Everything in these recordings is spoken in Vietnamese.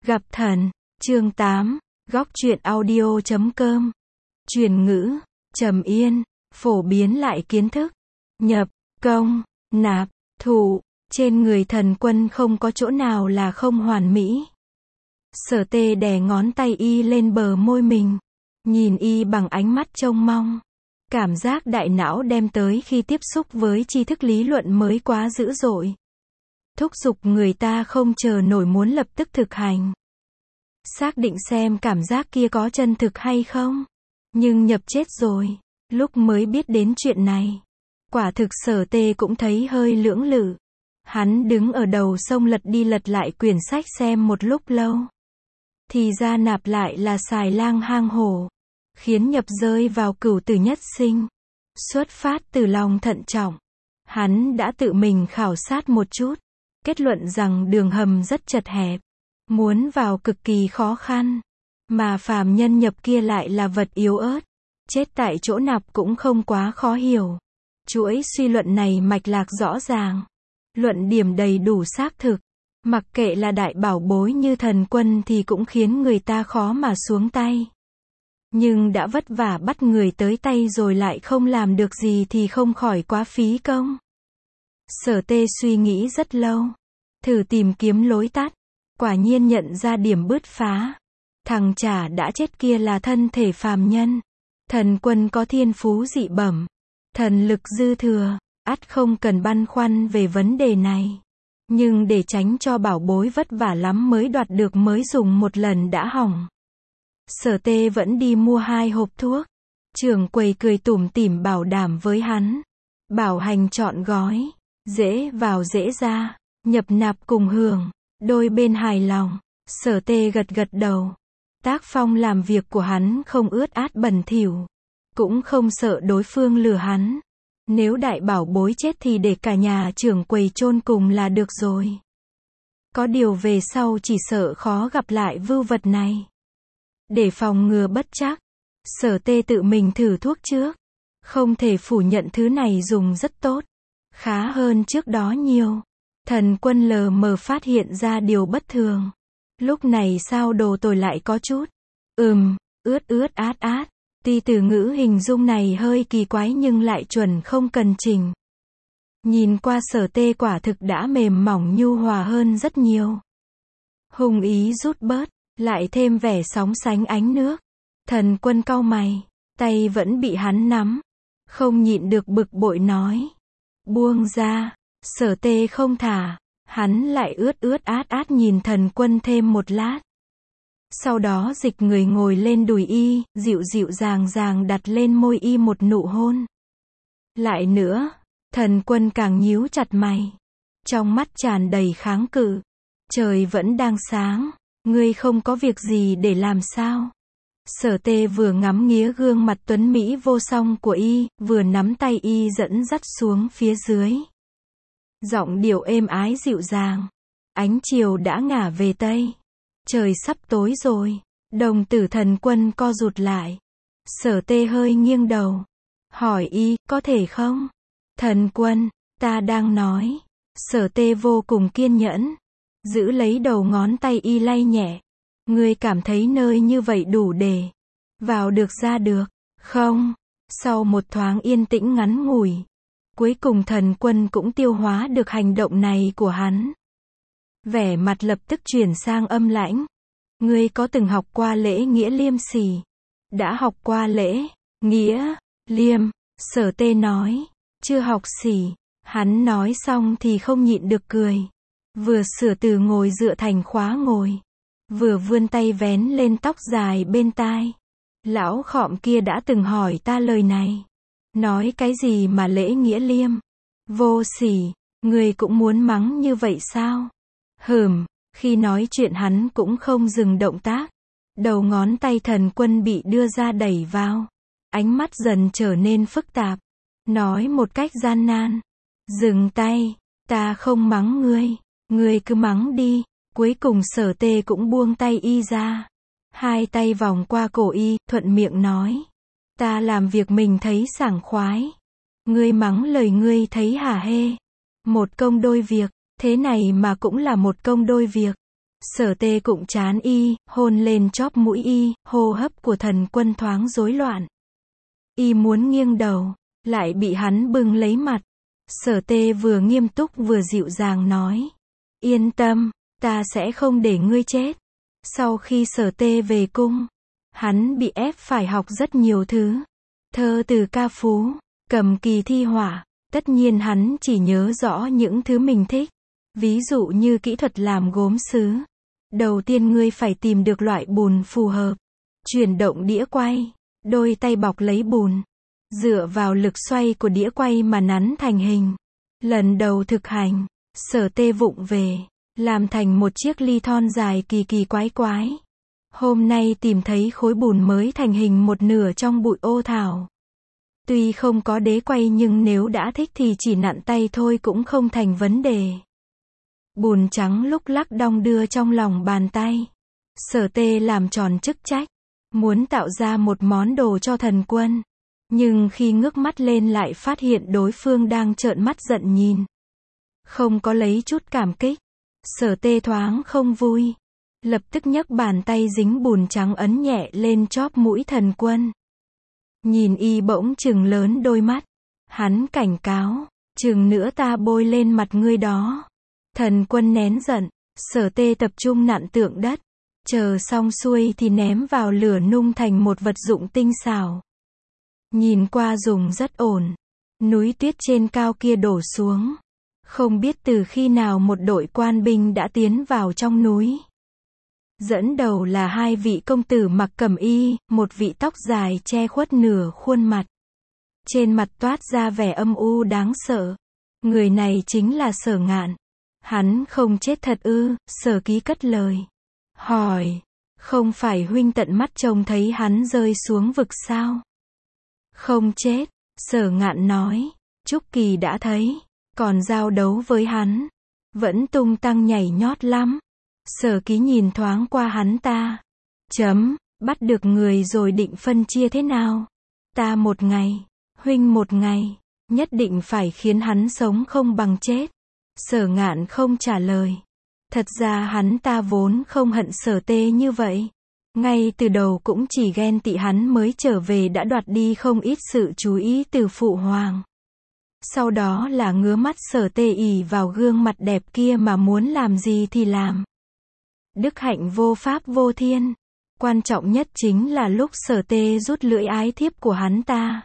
Gặp thần, chương 8, góc truyện audio.com. Truyền ngữ, trầm yên, phổ biến lại kiến thức. Nhập, công, nạp, thụ, trên người Thần Quân không có chỗ nào là không hoàn mỹ. Sở Tê đè ngón tay y lên bờ môi mình, nhìn y bằng ánh mắt trông mong. Cảm giác đại não đem tới khi tiếp xúc với tri thức lý luận mới quá dữ dội. Thúc giục người ta không chờ nổi muốn lập tức thực hành. Xác định xem cảm giác kia có chân thực hay không. Nhưng nhập chết rồi, lúc mới biết đến chuyện này. Quả thực Sở Tê cũng thấy hơi lưỡng lự. Hắn đứng ở đầu sông lật đi lật lại quyển sách xem một lúc lâu. Thì ra nạp lại là xài lang hang hổ. Khiến nhập rơi vào cửu tử nhất sinh. Xuất phát từ lòng thận trọng. Hắn đã tự mình khảo sát một chút. Kết luận rằng đường hầm rất chật hẹp. Muốn vào cực kỳ khó khăn. Mà phàm nhân nhập kia lại là vật yếu ớt. Chết tại chỗ nạp cũng không quá khó hiểu. Chuỗi suy luận này mạch lạc rõ ràng. Luận điểm đầy đủ xác thực. Mặc kệ là đại bảo bối như Thần Quân thì cũng khiến người ta khó mà xuống tay. Nhưng đã vất vả bắt người tới tay rồi lại không làm được gì thì không khỏi quá phí công. Sở Tê suy nghĩ rất lâu. Thử tìm kiếm lối tắt. Quả nhiên nhận ra điểm bứt phá. Thằng chả đã chết kia là thân thể phàm nhân. Thần Quân có thiên phú dị bẩm. Thần lực dư thừa. Ắt không cần băn khoăn về vấn đề này. Nhưng để tránh cho bảo bối vất vả lắm mới đoạt được mới dùng một lần đã hỏng. Sở Tê vẫn đi mua 2 hộp thuốc. Trưởng quầy cười tủm tỉm bảo đảm với hắn. Bảo hành trọn gói. Dễ vào dễ ra. Nhập nạp cùng hưởng. Đôi bên hài lòng. Sở Tê gật gật đầu. Tác phong làm việc của hắn không ướt át bẩn thỉu. Cũng không sợ đối phương lừa hắn. Nếu đại bảo bối chết thì để cả nhà trưởng quầy chôn cùng là được rồi. Có điều về sau chỉ sợ khó gặp lại vưu vật này. Để phòng ngừa bất trắc, Sở Tê tự mình thử thuốc trước. Không thể phủ nhận thứ này dùng rất tốt. Khá hơn trước đó nhiều. Thần Quân lờ mờ phát hiện ra điều bất thường. Lúc này sao đồ tồi lại có chút. Ướt ướt át át. Tuy từ ngữ hình dung này hơi kỳ quái nhưng lại chuẩn không cần chỉnh. Nhìn qua Sở Tê quả thực đã mềm mỏng nhu hòa hơn rất nhiều. Hùng ý rút bớt, lại thêm vẻ sóng sánh ánh nước. Thần Quân cau mày, tay vẫn bị hắn nắm. Không nhịn được bực bội nói. Buông ra. Sở Tê không thả. Hắn lại ướt ướt át át nhìn Thần Quân thêm một lát. Sau đó dịch người ngồi lên đùi y, dịu dịu dàng dàng đặt lên môi y một nụ hôn. Lại nữa, Thần Quân càng nhíu chặt mày. Trong mắt tràn đầy kháng cự. Trời vẫn đang sáng, ngươi không có việc gì để làm sao? Sở Tê vừa ngắm nghía gương mặt tuấn mỹ vô song của y, vừa nắm tay y dẫn dắt xuống phía dưới. Giọng điệu êm ái dịu dàng. Ánh chiều đã ngả về tây. Trời sắp tối rồi. Đồng tử Thần Quân co rụt lại. Sở Tê hơi nghiêng đầu. Hỏi y, có thể không? Thần Quân, ta đang nói. Sở Tê vô cùng kiên nhẫn. Giữ lấy đầu ngón tay y lay nhẹ. Ngươi cảm thấy nơi như vậy đủ để vào được ra được, không? Sau một thoáng yên tĩnh ngắn ngủi. Cuối cùng Thần Quân cũng tiêu hóa được hành động này của hắn. Vẻ mặt lập tức chuyển sang âm lãnh. Ngươi có từng học qua lễ nghĩa liêm sỉ? Đã học qua lễ, nghĩa, liêm, Sở Tê nói. Chưa học sỉ. Hắn nói xong thì không nhịn được cười. Vừa sửa từ ngồi dựa thành khóa ngồi. Vừa vươn tay vén lên tóc dài bên tai. Lão khọm kia đã từng hỏi ta lời này. Nói cái gì mà lễ nghĩa liêm? Vô sỉ, ngươi cũng muốn mắng như vậy sao? Khi nói chuyện hắn cũng không dừng động tác. Đầu ngón tay Thần Quân bị đưa ra đẩy vào. Ánh mắt dần trở nên phức tạp. Nói một cách gian nan. Dừng tay, ta không mắng ngươi. Ngươi cứ mắng đi. Cuối cùng Sở Tê cũng buông tay y ra. Hai tay vòng qua cổ y, thuận miệng nói. Ta làm việc mình thấy sảng khoái. Ngươi mắng lời ngươi thấy hả hê. Một công đôi việc. Thế này mà cũng là một công đôi việc. Sở Tê cụng trán y, hôn lên chóp mũi y, hô hấp của Thần Quân thoáng rối loạn. Y muốn nghiêng đầu, lại bị hắn bưng lấy mặt. Sở Tê vừa nghiêm túc vừa dịu dàng nói. Yên tâm, ta sẽ không để ngươi chết. Sau khi Sở Tê về cung, hắn bị ép phải học rất nhiều thứ. Thơ từ ca phú, cầm kỳ thi họa, tất nhiên hắn chỉ nhớ rõ những thứ mình thích. Ví dụ như kỹ thuật làm gốm sứ. Đầu tiên ngươi phải tìm được loại bùn phù hợp. Chuyển động đĩa quay, đôi tay bọc lấy bùn. Dựa vào lực xoay của đĩa quay mà nắn thành hình. Lần đầu thực hành, Sở Tê vụng về, làm thành một chiếc ly thon dài kỳ kỳ quái quái. Hôm nay tìm thấy khối bùn mới thành hình một nửa trong bụi ô thảo. Tuy không có đế quay nhưng nếu đã thích thì chỉ nặn tay thôi cũng không thành vấn đề. Bùn trắng lúc lắc đong đưa trong lòng bàn tay. Sở Tê làm tròn chức trách, muốn tạo ra một món đồ cho Thần Quân. Nhưng khi ngước mắt lên lại phát hiện đối phương đang trợn mắt giận nhìn. Không có lấy chút cảm kích. Sở Tê thoáng không vui. Lập tức nhấc bàn tay dính bùn trắng ấn nhẹ lên chóp mũi Thần Quân. Nhìn y bỗng trừng lớn đôi mắt. Hắn cảnh cáo, chừng nữa ta bôi lên mặt ngươi đó. Thần Quân nén giận, Sở Tê tập trung nặn tượng đất. Chờ xong xuôi thì ném vào lửa nung thành một vật dụng tinh xảo. Nhìn qua dùng rất ổn. Núi tuyết trên cao kia đổ xuống. Không biết từ khi nào một đội quan binh đã tiến vào trong núi. Dẫn đầu là hai vị công tử mặc cẩm y, một vị tóc dài che khuất nửa khuôn mặt. Trên mặt toát ra vẻ âm u đáng sợ. Người này chính là Sở Ngạn. Hắn không chết thật ư? Sở Ký cất lời. Hỏi, không phải huynh tận mắt trông thấy hắn rơi xuống vực sao? Không chết, Sở Ngạn nói. Trúc Kỳ đã thấy, còn giao đấu với hắn. Vẫn tung tăng nhảy nhót lắm. Sở Ký nhìn thoáng qua hắn ta. Bắt được người rồi định phân chia thế nào? Ta một ngày, huynh một ngày, nhất định phải khiến hắn sống không bằng chết. Sở Ngạn không trả lời. Thật ra hắn ta vốn không hận Sở Tê như vậy. Ngay từ đầu cũng chỉ ghen tị hắn mới trở về đã đoạt đi không ít sự chú ý từ phụ hoàng. Sau đó là ngứa mắt Sở Tê ỷ vào gương mặt đẹp kia mà muốn làm gì thì làm. Đức hạnh vô pháp vô thiên. Quan trọng nhất chính là lúc Sở Tê rút lưỡi ái thiếp của hắn ta.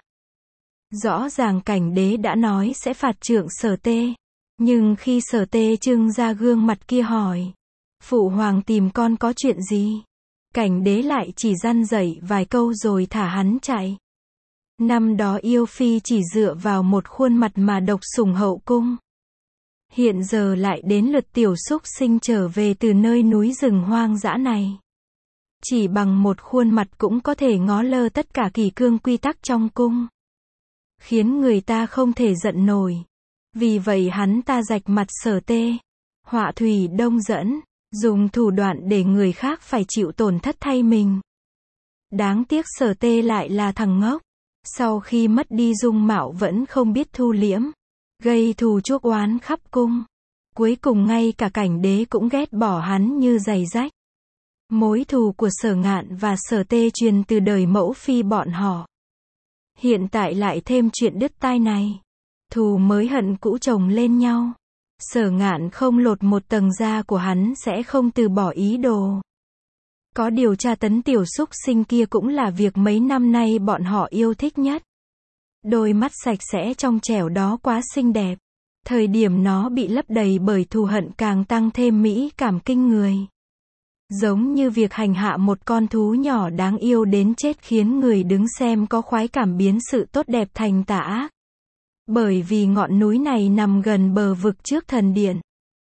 Rõ ràng Cảnh Đế đã nói sẽ phạt trượng Sở Tê. Nhưng khi Sở Tê trưng ra gương mặt kia hỏi. Phụ hoàng tìm con có chuyện gì? Cảnh Đế lại chỉ răn dạy vài câu rồi thả hắn chạy. Năm đó yêu phi chỉ dựa vào một khuôn mặt mà độc sủng hậu cung. Hiện giờ lại đến lượt tiểu súc sinh trở về từ nơi núi rừng hoang dã này. Chỉ bằng một khuôn mặt cũng có thể ngó lơ tất cả kỷ cương quy tắc trong cung. Khiến người ta không thể giận nổi. Vì vậy hắn ta rạch mặt Sở Tê. Họa thủy đông dẫn. Dùng thủ đoạn để người khác phải chịu tổn thất thay mình. Đáng tiếc Sở Tê lại là thằng ngốc. Sau khi mất đi dung mạo vẫn không biết thu liễm. Gây thù chuốc oán khắp cung. Cuối cùng ngay cả Cảnh Đế cũng ghét bỏ hắn như giày rách. Mối thù của Sở Ngạn và Sở Tê truyền từ đời mẫu phi bọn họ. Hiện tại lại thêm chuyện đứt tai này. Thù mới hận cũ chồng lên nhau. Sở Ngạn không lột một tầng da của hắn sẽ không từ bỏ ý đồ. Có điều tra tấn tiểu súc sinh kia cũng là việc mấy năm nay bọn họ yêu thích nhất. Đôi mắt sạch sẽ trong trẻo đó quá xinh đẹp. Thời điểm nó bị lấp đầy bởi thù hận càng tăng thêm mỹ cảm kinh người. Giống như việc hành hạ một con thú nhỏ đáng yêu đến chết khiến người đứng xem có khoái cảm biến sự tốt đẹp thành tà ác. Bởi vì ngọn núi này nằm gần bờ vực trước thần điện.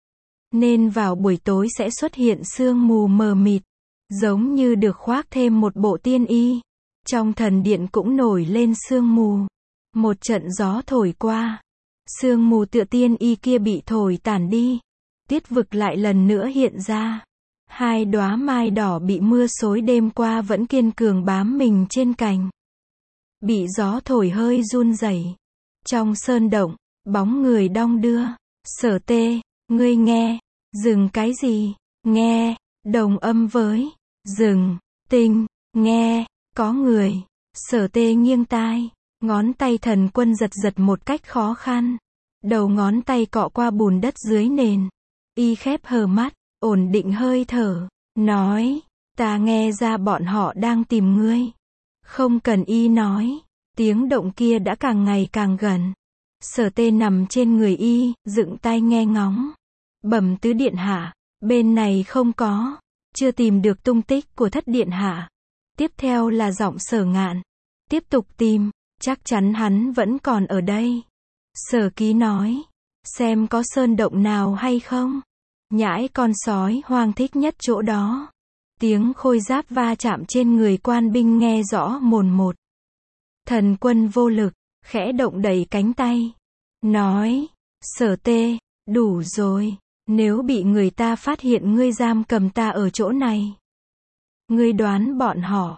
Nên vào buổi tối sẽ xuất hiện sương mù mờ mịt. Giống như được khoác thêm một bộ tiên y. Trong thần điện cũng nổi lên sương mù. Một trận gió thổi qua. Sương mù tựa tiên y kia bị thổi tản đi. Tiết vực lại lần nữa hiện ra. Hai đóa mai đỏ bị mưa xối đêm qua vẫn kiên cường bám mình trên cành. Bị gió thổi hơi run rẩy. Trong sơn động, bóng người đong đưa. Sở Tê, ngươi nghe. Dừng cái gì? Nghe. đồng âm với rừng, tinh, nghe, có người. Sở Tê nghiêng tai, ngón tay Thần Quân giật giật một cách khó khăn. Đầu ngón tay cọ qua bùn đất dưới nền. Y khép hờ mắt, ổn định hơi thở, nói, ta nghe ra bọn họ đang tìm ngươi. Không cần Y nói, tiếng động kia đã càng ngày càng gần. Sở Tê nằm trên người Y, dựng tai nghe ngóng. Bẩm tứ điện hạ, bên này không có, chưa tìm được tung tích của thất điện hạ. Tiếp theo là giọng Sở Ngạn. Tiếp tục tìm, chắc chắn hắn vẫn còn ở đây. Sở Ký nói, xem có sơn động nào hay không. Nhãi con sói hoang thích nhất chỗ đó. Tiếng khôi giáp va chạm trên người quan binh nghe rõ mồn một. Thần Quân vô lực, khẽ động đẩy cánh tay. Nói, Sở Tê, đủ rồi, nếu bị người ta phát hiện ngươi giam cầm ta ở chỗ này. Ngươi đoán bọn họ,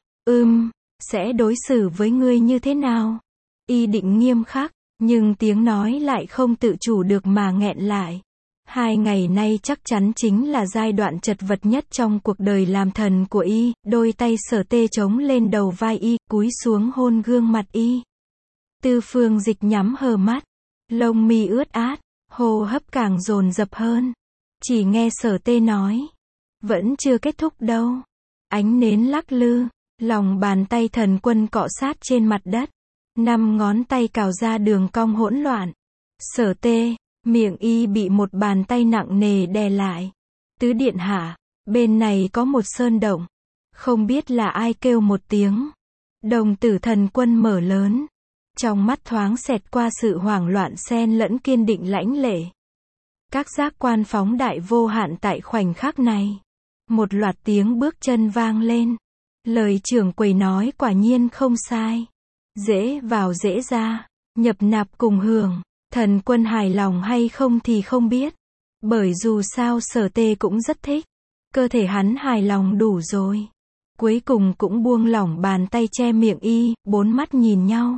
sẽ đối xử với ngươi như thế nào? Y định nghiêm khắc, nhưng tiếng nói lại không tự chủ được mà nghẹn lại. 2 ngày nay chắc chắn chính là giai đoạn chật vật nhất trong cuộc đời làm thần của Y. Đôi tay Sở Tê chống lên đầu vai Y, cúi xuống hôn gương mặt Y. Tư Phương Dịch nhắm hờ mắt, lông mi ướt át, hô hấp càng dồn dập hơn. Chỉ nghe Sở Tê nói, vẫn chưa kết thúc đâu. Ánh nến lắc lư, lòng bàn tay Thần Quân cọ sát trên mặt đất. 5 ngón tay cào ra đường cong hỗn loạn. Sở Tê, miệng Y bị một bàn tay nặng nề đè lại. Tứ điện hạ, bên này có một sơn động. Không biết là ai kêu một tiếng. Đồng tử Thần Quân mở lớn. Trong mắt thoáng xẹt qua sự hoảng loạn xen lẫn kiên định lãnh lệ. Các giác quan phóng đại vô hạn tại khoảnh khắc này. Một loạt tiếng bước chân vang lên. Lời trưởng quầy nói quả nhiên không sai. Dễ vào dễ ra, nhập nạp cùng hưởng. Thần Quân hài lòng hay không thì không biết. Bởi dù sao Sở Tê cũng rất thích. Cơ thể hắn hài lòng đủ rồi. Cuối cùng cũng buông lỏng bàn tay che miệng Y, 4 mắt nhìn nhau.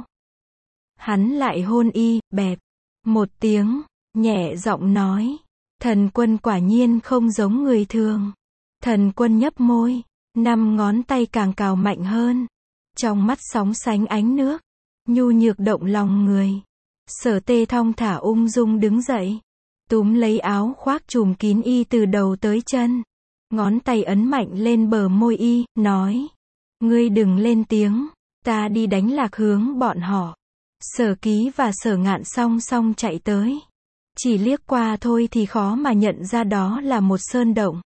Hắn lại hôn Y, bẹp. Một tiếng, nhẹ giọng nói. Thần Quân quả nhiên không giống người thường. Thần Quân nhấp môi, 5 ngón tay càng cào mạnh hơn. Trong mắt sóng sánh ánh nước, nhu nhược động lòng người. Sở Tê thong thả ung dung đứng dậy, túm lấy áo khoác trùm kín Y từ đầu tới chân. Ngón tay ấn mạnh lên bờ môi Y, nói. Ngươi đừng lên tiếng, ta đi đánh lạc hướng bọn họ. Sở Ký và Sở Ngạn song song chạy tới. Chỉ liếc qua thôi thì khó mà nhận ra đó là một sơn động.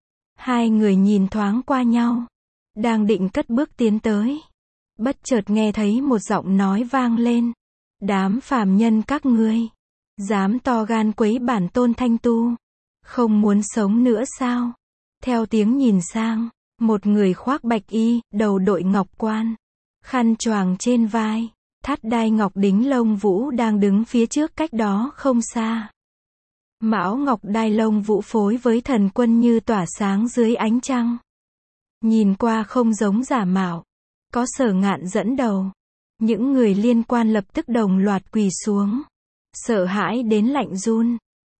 2 người nhìn thoáng qua nhau, đang định cất bước tiến tới. Bất chợt nghe thấy một giọng nói vang lên. Đám phàm nhân các ngươi, dám to gan quấy bản tôn Thanh Tu, không muốn sống nữa sao? Theo tiếng nhìn sang, một người khoác bạch y, đầu đội ngọc quan, khăn choàng trên vai, thắt đai ngọc đính lông vũ đang đứng phía trước cách đó không xa. Mão ngọc đai lông vũ phối với Thần Quân như tỏa sáng dưới ánh trăng. Nhìn qua không giống giả mạo. Có Sở Ngạn dẫn đầu. Những người liên quan lập tức đồng loạt quỳ xuống. Sợ hãi đến lạnh run.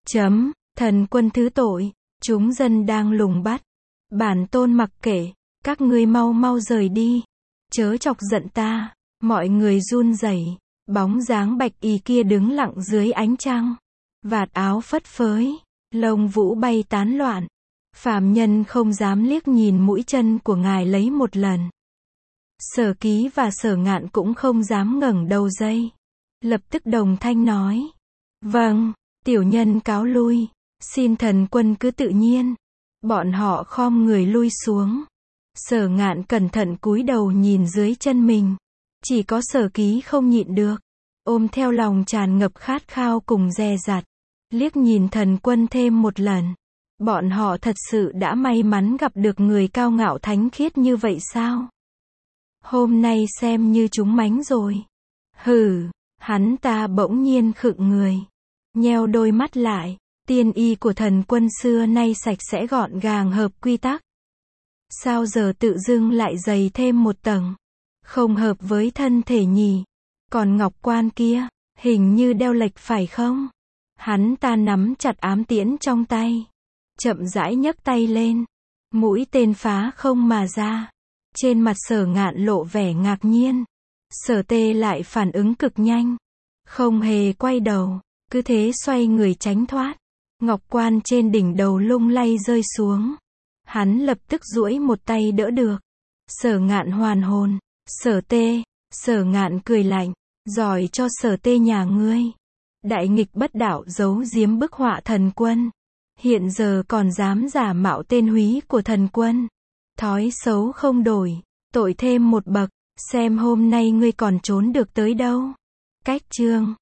Thần Quân thứ tội. Chúng dân đang lùng bắt. Bản tôn mặc kệ. Các ngươi mau mau rời đi. Chớ chọc giận ta. Mọi người run rẩy. Bóng dáng bạch y kia đứng lặng dưới ánh trăng. Vạt áo phất phới. Lông vũ bay tán loạn. Phàm nhân không dám liếc nhìn mũi chân của ngài lấy một lần. Sở Ký và Sở Ngạn cũng không dám ngẩng đầu dây. Lập tức đồng thanh nói. Vâng, tiểu nhân cáo lui. Xin Thần Quân cứ tự nhiên. Bọn họ khom người lui xuống. Sở Ngạn cẩn thận cúi đầu nhìn dưới chân mình. Chỉ có Sở Ký không nhịn được. Ôm theo lòng tràn ngập khát khao cùng dè dặt. Liếc nhìn Thần Quân thêm một lần. Bọn họ thật sự đã may mắn gặp được người cao ngạo thánh khiết như vậy sao? Hôm nay xem như chúng mánh rồi. Hừ, hắn ta bỗng nhiên khựng người. Nheo đôi mắt lại. Tiên y của Thần Quân xưa nay sạch sẽ gọn gàng hợp quy tắc. Sao giờ tự dưng lại dày thêm một tầng? Không hợp với thân thể nhỉ? Còn ngọc quan kia, hình như đeo lệch phải không? Hắn ta nắm chặt ám tiễn trong tay. Chậm rãi nhấc tay lên. Mũi tên phá không mà ra. Trên mặt Sở Ngạn lộ vẻ ngạc nhiên. Sở Tê lại phản ứng cực nhanh. Không hề quay đầu, cứ thế xoay người tránh thoát. Ngọc quan trên đỉnh đầu lung lay rơi xuống. Hắn lập tức duỗi một tay đỡ được. Sở Ngạn hoàn hồn. Sở Tê. Sở Ngạn cười lạnh. Giỏi cho Sở Tê nhà ngươi. Đại nghịch bất đạo giấu giếm bức họa thần quân. Hiện giờ còn dám giả mạo tên húy của thần quân. Thói xấu không đổi, tội thêm một bậc. Xem hôm nay ngươi còn trốn được tới đâu. Cách chương